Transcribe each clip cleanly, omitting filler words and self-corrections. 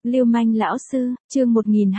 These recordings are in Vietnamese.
Lưu manh lão sư, chương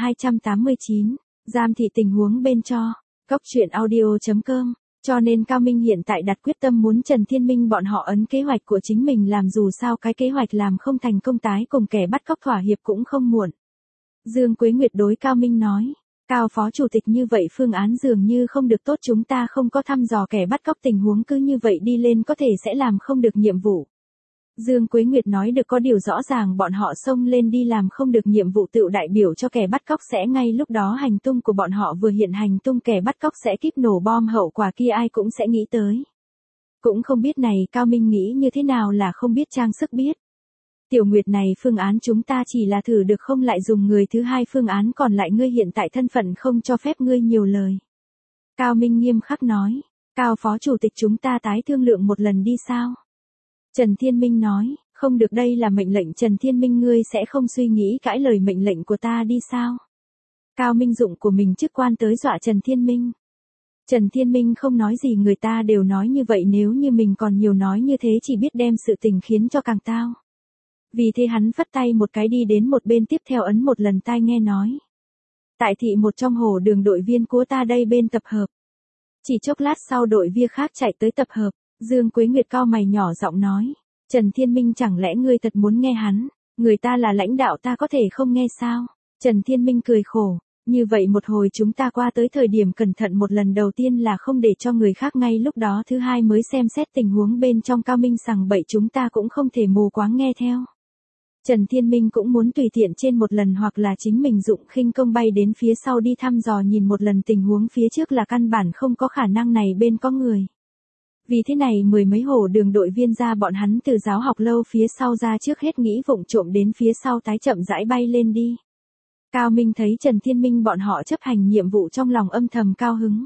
1289, giam thị tình huống bên cho, Cốc truyện audio.com, cho nên Cao Minh hiện tại đặt quyết tâm muốn Trần Thiên Minh bọn họ ấn kế hoạch của chính mình làm, dù sao cái kế hoạch làm không thành công tái cùng kẻ bắt cóc thỏa hiệp cũng không muộn. Dương Quế Nguyệt đối Cao Minh nói, Cao phó chủ tịch, như vậy phương án dường như không được tốt, chúng ta không có thăm dò kẻ bắt cóc tình huống, cứ như vậy đi lên có thể sẽ làm không được nhiệm vụ. Dương Quế Nguyệt nói được có điều rõ ràng, bọn họ xông lên đi làm không được nhiệm vụ tự đại biểu cho kẻ bắt cóc sẽ ngay lúc đó hành tung của bọn họ vừa hiện hành tung, kẻ bắt cóc sẽ kíp nổ bom, hậu quả kia ai cũng sẽ nghĩ tới. Cũng không biết này Cao Minh nghĩ như thế nào là không biết trang sức biết. Tiểu Nguyệt, này phương án chúng ta chỉ là thử được không lại dùng người thứ hai, phương án còn lại ngươi hiện tại thân phận không cho phép ngươi nhiều lời. Cao Minh nghiêm khắc nói, Cao phó chủ tịch, chúng ta tái thương lượng một lần đi sao? Trần Thiên Minh nói, không được, đây là mệnh lệnh. Trần Thiên Minh, ngươi sẽ không suy nghĩ cãi lời mệnh lệnh của ta đi sao? Cao Minh dụng của mình chức quan tới dọa Trần Thiên Minh. Trần Thiên Minh không nói gì, người ta đều nói như vậy, nếu như mình còn nhiều nói như thế chỉ biết đem sự tình khiến cho càng tao. Vì thế hắn phất tay một cái đi đến một bên, tiếp theo ấn một lần tai nghe nói. Tại thị một trong hồ đường, đội viên của ta đây bên tập hợp. Chỉ chốc lát sau đội viên khác chạy tới tập hợp. Dương Quế Nguyệt cao mày nhỏ giọng nói, Trần Thiên Minh, chẳng lẽ ngươi thật muốn nghe hắn? Người ta là lãnh đạo, ta có thể không nghe sao? Trần Thiên Minh cười khổ, như vậy một hồi chúng ta qua tới thời điểm cẩn thận một lần, đầu tiên là không để cho người khác ngay lúc đó, thứ hai mới xem xét tình huống bên trong. Cao Minh sằng bậy, chúng ta cũng không thể mù quáng nghe theo. Trần Thiên Minh cũng muốn tùy tiện trên một lần, hoặc là chính mình dụng khinh công bay đến phía sau đi thăm dò nhìn một lần tình huống phía trước, là căn bản không có khả năng này bên có người. Vì thế này mười mấy hồ đường đội viên ra, bọn hắn từ giáo học lâu phía sau ra, trước hết nghĩ vụng trộm đến phía sau tái chậm rãi bay lên đi. Cao Minh thấy Trần Thiên Minh bọn họ chấp hành nhiệm vụ, trong lòng âm thầm cao hứng.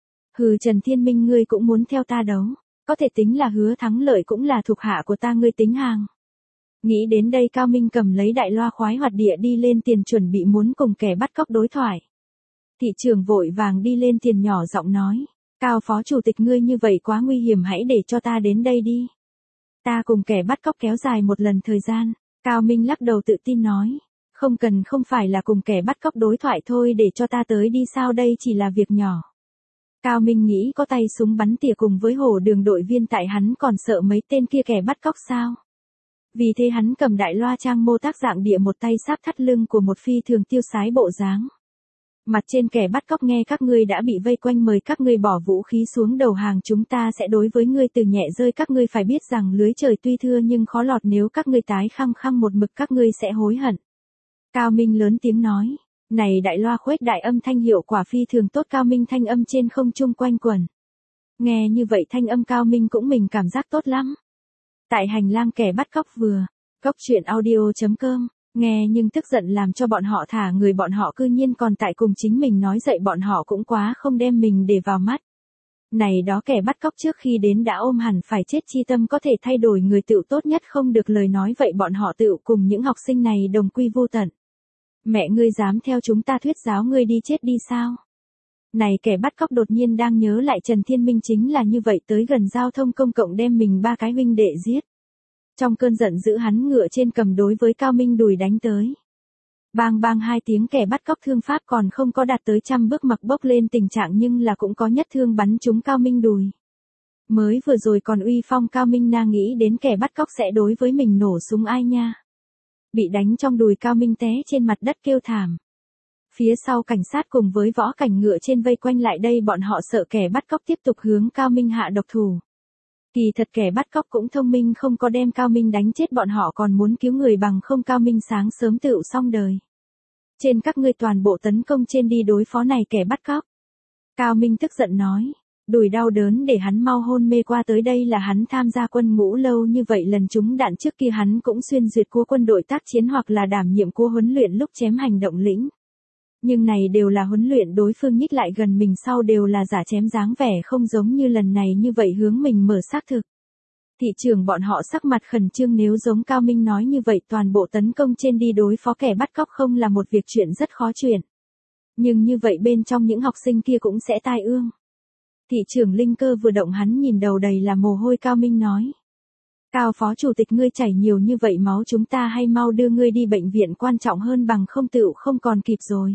Hừ, Trần Thiên Minh, ngươi cũng muốn theo ta đấu, có thể tính là hứa thắng lợi cũng là thuộc hạ của ta, ngươi tính hàng. Nghĩ đến đây, Cao Minh cầm lấy đại loa khoái hoạt địa đi lên tiền, chuẩn bị muốn cùng kẻ bắt cóc đối thoại. Thị trưởng vội vàng đi lên tiền nhỏ giọng nói, Cao phó chủ tịch, ngươi như vậy quá nguy hiểm, hãy để cho ta đến đây đi. Ta cùng kẻ bắt cóc kéo dài một lần thời gian. Cao Minh lắc đầu tự tin nói, không cần, không phải là cùng kẻ bắt cóc đối thoại thôi, để cho ta tới đi sao, đây chỉ là việc nhỏ. Cao Minh nghĩ có tay súng bắn tỉa cùng với hồ đường đội viên, tại hắn còn sợ mấy tên kia kẻ bắt cóc sao. Vì thế hắn cầm đại loa trang mô tác dạng địa, một tay sáp thắt lưng của một phi thường tiêu sái bộ dáng. Mặt trên kẻ bắt cóc nghe, các ngươi đã bị vây quanh, mời các ngươi bỏ vũ khí xuống đầu hàng, chúng ta sẽ đối với ngươi từ nhẹ rơi, các ngươi phải biết rằng lưới trời tuy thưa nhưng khó lọt, nếu các ngươi tái khăng khăng một mực các ngươi sẽ hối hận. Cao Minh lớn tiếng nói, này đại loa khuếch đại âm thanh hiệu quả phi thường tốt. Cao Minh thanh âm trên không trung quanh quẩn. Nghe như vậy thanh âm Cao Minh cũng mình cảm giác tốt lắm. Tại hành lang kẻ bắt cóc vừa, Cốc truyện audio.com. Nghe nhưng tức giận làm cho bọn họ thả người, bọn họ cư nhiên còn tại cùng chính mình nói dậy, bọn họ cũng quá không đem mình để vào mắt. Này đó kẻ bắt cóc trước khi đến đã ôm hẳn phải chết chi tâm, có thể thay đổi người tựu tốt nhất không được lời nói vậy, bọn họ tựu cùng những học sinh này đồng quy vô tận. Mẹ ngươi dám theo chúng ta thuyết giáo, ngươi đi chết đi sao? Này kẻ bắt cóc đột nhiên đang nhớ lại Trần Thiên Minh chính là như vậy tới gần giao thông công cộng đem mình ba cái huynh đệ giết. Trong cơn giận dữ hắn ngựa trên cầm đối với Cao Minh đùi đánh tới. Bang bang hai tiếng, kẻ bắt cóc thương pháp còn không có đạt tới 100 bước mặc bốc lên tình trạng, nhưng là cũng có nhất thương bắn trúng Cao Minh đùi. Mới vừa rồi còn uy phong Cao Minh na nghĩ đến kẻ bắt cóc sẽ đối với mình nổ súng ai nha. Bị đánh trong đùi, Cao Minh té trên mặt đất kêu thảm. Phía sau cảnh sát cùng với võ cảnh ngựa trên vây quanh lại đây, bọn họ sợ kẻ bắt cóc tiếp tục hướng Cao Minh hạ độc thủ. Kỳ thật kẻ bắt cóc cũng thông minh, không có đem Cao Minh đánh chết, bọn họ còn muốn cứu người, bằng không Cao Minh sáng sớm tựu xong đời. Trên các ngươi toàn bộ tấn công trên đi đối phó này kẻ bắt cóc. Cao Minh tức giận nói, đùi đau đớn để hắn mau hôn mê qua tới, đây là hắn tham gia quân ngũ lâu như vậy, lần trúng đạn trước kia hắn cũng xuyên duyệt của quân đội tác chiến hoặc là đảm nhiệm của huấn luyện lúc chém hành động lĩnh. Nhưng này đều là huấn luyện, đối phương nhích lại gần mình sau đều là giả chém, dáng vẻ không giống như lần này như vậy hướng mình mở xác thực. Thị trưởng bọn họ sắc mặt khẩn trương, nếu giống Cao Minh nói như vậy toàn bộ tấn công trên đi đối phó kẻ bắt cóc không là một việc chuyện rất khó chuyện. Nhưng như vậy bên trong những học sinh kia cũng sẽ tai ương. Thị trưởng Linh Cơ vừa động, hắn nhìn đầu đầy là mồ hôi. Cao Minh nói, Cao phó chủ tịch ngươi chảy nhiều như vậy máu chúng ta hay mau đưa ngươi đi bệnh viện quan trọng hơn bằng không tựu không còn kịp rồi.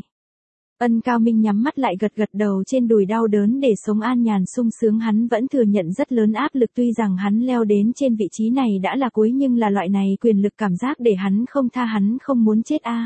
Ân Cao Minh nhắm mắt lại gật gật đầu trên đùi đau đớn để sống an nhàn sung sướng hắn vẫn thừa nhận rất lớn áp lực tuy rằng hắn leo đến trên vị trí này đã là cuối nhưng là loại này quyền lực cảm giác để hắn không tha hắn không muốn chết a.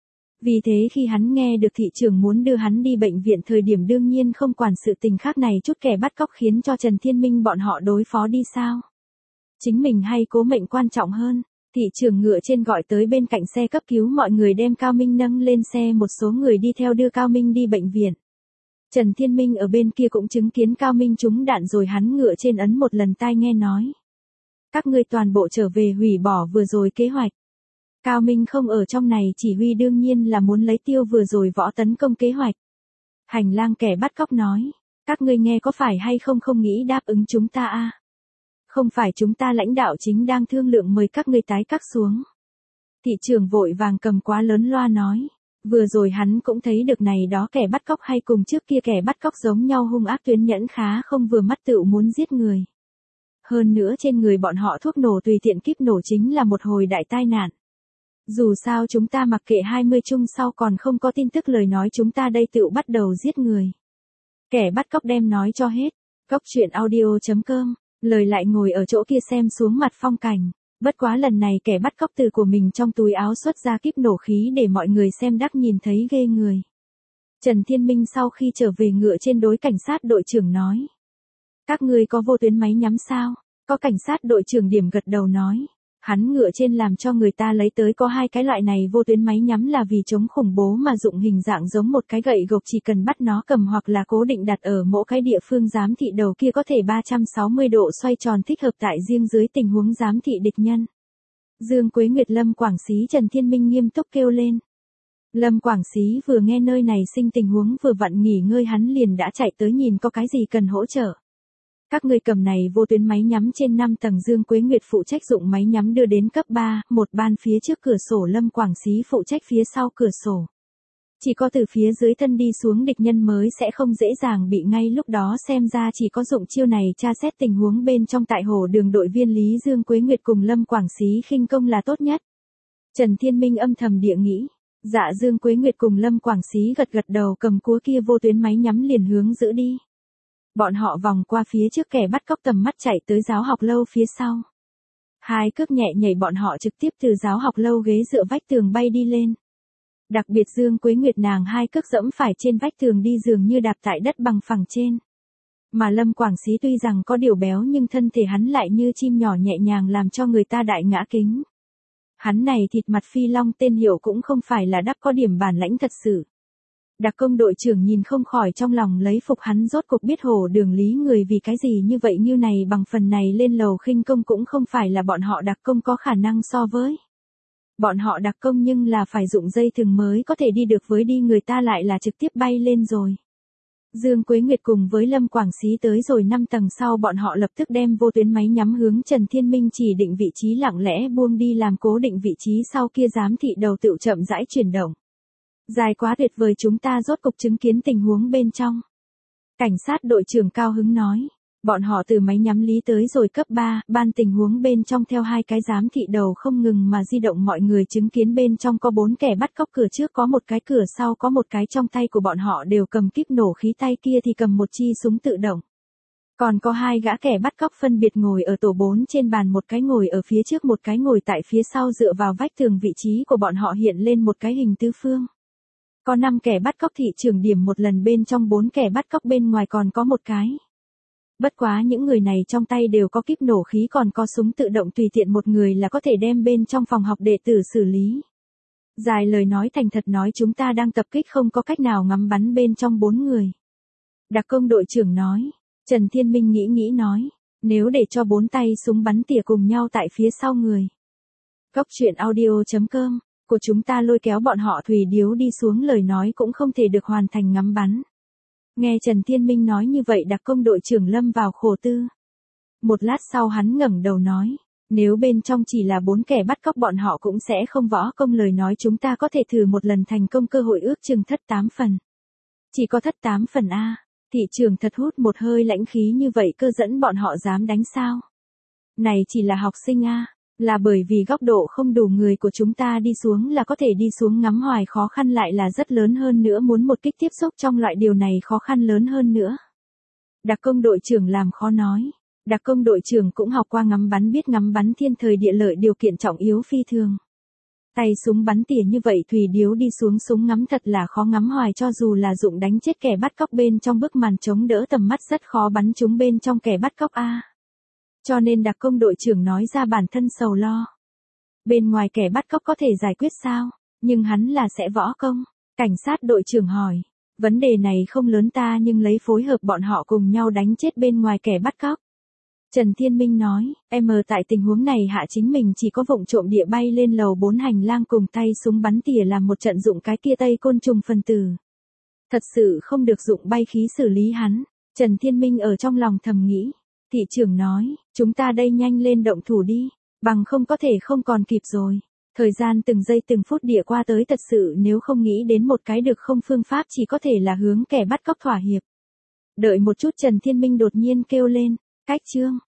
Vì thế khi hắn nghe được thị trưởng muốn đưa hắn đi bệnh viện thời điểm đương nhiên không quản sự tình khác này chút kẻ bắt cóc khiến cho Trần Thiên Minh bọn họ đối phó đi sao. Chính mình hay cố mệnh quan trọng hơn. Thị trưởng ngựa trên gọi tới bên cạnh xe cấp cứu mọi người đem Cao Minh nâng lên xe một số người đi theo đưa Cao Minh đi bệnh viện. Trần Thiên Minh ở bên kia cũng chứng kiến Cao Minh trúng đạn rồi hắn ngựa trên ấn một lần tai nghe nói. Các ngươi toàn bộ trở về hủy bỏ vừa rồi kế hoạch. Cao Minh không ở trong này chỉ huy đương nhiên là muốn lấy tiêu vừa rồi võ tấn công kế hoạch. Hành lang kẻ bắt cóc nói. Các ngươi nghe có phải hay không không nghĩ đáp ứng chúng ta a? Không phải chúng ta lãnh đạo chính đang thương lượng mời các ngươi tái cắt xuống. Thị trưởng vội vàng cầm quá lớn loa nói. Vừa rồi hắn cũng thấy được này đó kẻ bắt cóc hay cùng trước kia kẻ bắt cóc giống nhau hung ác tuyến nhẫn khá không vừa mắt tựu muốn giết người. Hơn nữa trên người bọn họ thuốc nổ tùy tiện kíp nổ chính là một hồi đại tai nạn. Dù sao chúng ta mặc kệ 20 chung sau còn không có tin tức lời nói chúng ta đây tựu bắt đầu giết người. Kẻ bắt cóc đem nói cho hết. Cóc truyện audio.com. Lời lại ngồi ở chỗ kia xem xuống mặt phong cảnh. Bất quá lần này kẻ bắt cóc từ của mình trong túi áo xuất ra kíp nổ khí để mọi người xem đắc nhìn thấy ghê người. Trần Thiên Minh sau khi trở về ngựa trên đối cảnh sát đội trưởng nói. Các ngươi có vô tuyến máy nhắm sao? Có cảnh sát đội trưởng điểm gật đầu nói. Hắn ngựa trên làm cho người ta lấy tới có hai cái loại này vô tuyến máy nhắm là vì chống khủng bố mà dụng hình dạng giống một cái gậy gộc chỉ cần bắt nó cầm hoặc là cố định đặt ở mỗi cái địa phương giám thị đầu kia có thể 360 độ xoay tròn thích hợp tại riêng dưới tình huống giám thị địch nhân. Dương Quế Nguyệt Lâm Quảng Xí Trần Thiên Minh nghiêm túc kêu lên. Lâm Quảng Xí vừa nghe nơi này sinh tình huống vừa vặn nghỉ ngơi hắn liền đã chạy tới nhìn có cái gì cần hỗ trợ. Các ngươi cầm này vô tuyến máy nhắm trên 5 tầng Dương Quế Nguyệt phụ trách dụng máy nhắm đưa đến cấp 3, một ban phía trước cửa sổ Lâm Quảng Xí phụ trách phía sau cửa sổ. Chỉ có từ phía dưới thân đi xuống địch nhân mới sẽ không dễ dàng bị ngay lúc đó xem ra chỉ có dụng chiêu này tra xét tình huống bên trong tại hồ đường đội viên Lý Dương Quế Nguyệt cùng Lâm Quảng Xí khinh công là tốt nhất. Trần Thiên Minh âm thầm địa nghĩ. Dạ Dương Quế Nguyệt cùng Lâm Quảng Xí gật gật đầu cầm cúa kia vô tuyến máy nhắm liền hướng giữ đi. Bọn họ vòng qua phía trước kẻ bắt cóc tầm mắt chạy tới giáo học lâu phía sau. Hai cước nhẹ nhảy bọn họ trực tiếp từ giáo học lâu ghế dựa vách tường bay đi lên. Đặc biệt Dương Quế Nguyệt nàng hai cước dẫm phải trên vách tường đi dường như đạp tại đất bằng phẳng trên. Mà Lâm Quảng Xí tuy rằng có điều béo nhưng thân thể hắn lại như chim nhỏ nhẹ nhàng làm cho người ta đại ngã kính. Hắn này thịt mặt phi long tên hiệu cũng không phải là đắp có điểm bản lãnh thật sự. Đặc công đội trưởng nhìn không khỏi trong lòng lấy phục hắn rốt cuộc biết hồ đường lý người vì cái gì như vậy như này bằng phần này lên lầu khinh công cũng không phải là bọn họ đặc công có khả năng so với. Bọn họ đặc công nhưng là phải dụng dây thừng mới có thể đi được với đi người ta lại là trực tiếp bay lên rồi. Dương Quế Nguyệt cùng với Lâm Quảng Xí tới rồi 5 tầng sau bọn họ lập tức đem vô tuyến máy nhắm hướng Trần Thiên Minh chỉ định vị trí lặng lẽ buông đi làm cố định vị trí sau kia giám thị đầu tựu chậm rãi chuyển động. Dài quá tuyệt vời chúng ta rốt cục chứng kiến tình huống bên trong. Cảnh sát đội trưởng cao hứng nói. Bọn họ từ máy nhắm lý tới rồi cấp 3, ban tình huống bên trong theo hai cái giám thị đầu không ngừng mà di động mọi người chứng kiến bên trong có 4 kẻ bắt cóc cửa trước có một cái cửa sau có một cái trong tay của bọn họ đều cầm kíp nổ khí tay kia thì cầm một chi súng tự động. Còn có hai gã kẻ bắt cóc phân biệt ngồi ở tổ 4 trên bàn một cái ngồi ở phía trước một cái ngồi tại phía sau dựa vào vách tường vị trí của bọn họ hiện lên một cái hình tứ phương. Có 5 kẻ bắt cóc thị trưởng điểm một lần bên trong 4 kẻ bắt cóc bên ngoài còn có một cái. Bất quá những người này trong tay đều có kíp nổ khí còn có súng tự động tùy tiện một người là có thể đem bên trong phòng học đệ tử xử lý. Dài lời nói thành thật nói chúng ta đang tập kích không có cách nào ngắm bắn bên trong 4 người. Đặc công đội trưởng nói. Trần Thiên Minh nghĩ nói. Nếu để cho 4 tay súng bắn tỉa cùng nhau tại phía sau người. Cóc truyện audio.com của chúng ta lôi kéo bọn họ thủy điếu đi xuống lời nói cũng không thể được hoàn thành ngắm bắn. Nghe Trần Thiên Minh nói như vậy đặc công đội trưởng lâm vào khổ tư. Một lát sau hắn ngẩng đầu nói. Nếu bên trong chỉ là 4 kẻ bắt cóc bọn họ cũng sẽ không võ công lời nói chúng ta có thể thử một lần thành công cơ hội ước chừng thất 8 phần. Chỉ có thất 8 phần A. Thị trường thật hút một hơi lãnh khí như vậy cơ dẫn bọn họ dám đánh sao. Này chỉ là học sinh a, là bởi vì góc độ không đủ người của chúng ta đi xuống là có thể đi xuống ngắm hoài khó khăn lại là rất lớn hơn nữa muốn một kích tiếp xúc trong loại điều này khó khăn lớn hơn nữa. Đặc công đội trưởng làm khó nói. Đặc công đội trưởng cũng học qua ngắm bắn biết ngắm bắn thiên thời địa lợi điều kiện trọng yếu phi thường. Tay súng bắn tỉa như vậy Thùy Điếu đi xuống súng ngắm thật là khó ngắm hoài cho dù là dụng đánh chết kẻ bắt cóc bên trong bức màn chống đỡ tầm mắt rất khó bắn trúng bên trong kẻ bắt cóc a. Cho nên đặc công đội trưởng nói ra bản thân sầu lo. Bên ngoài kẻ bắt cóc có thể giải quyết sao, nhưng hắn là sẽ võ công. Cảnh sát đội trưởng hỏi, vấn đề này không lớn ta nhưng lấy phối hợp bọn họ cùng nhau đánh chết bên ngoài kẻ bắt cóc. Trần Thiên Minh nói, em tại tình huống này hạ chính mình chỉ có vụng trộm địa bay lên lầu 4 hành lang cùng tay súng bắn tỉa làm một trận dụng cái kia tây côn trùng phân tử. Thật sự không được dụng bay khí xử lý hắn. Trần Thiên Minh ở trong lòng thầm nghĩ. Thị trưởng nói, chúng ta đây nhanh lên động thủ đi, bằng không có thể không còn kịp rồi. Thời gian từng giây từng phút địa qua tới thật sự nếu không nghĩ đến một cái được không phương pháp chỉ có thể là hướng kẻ bắt cóc thỏa hiệp. Đợi một chút Trần Thiên Minh đột nhiên kêu lên, cách chương.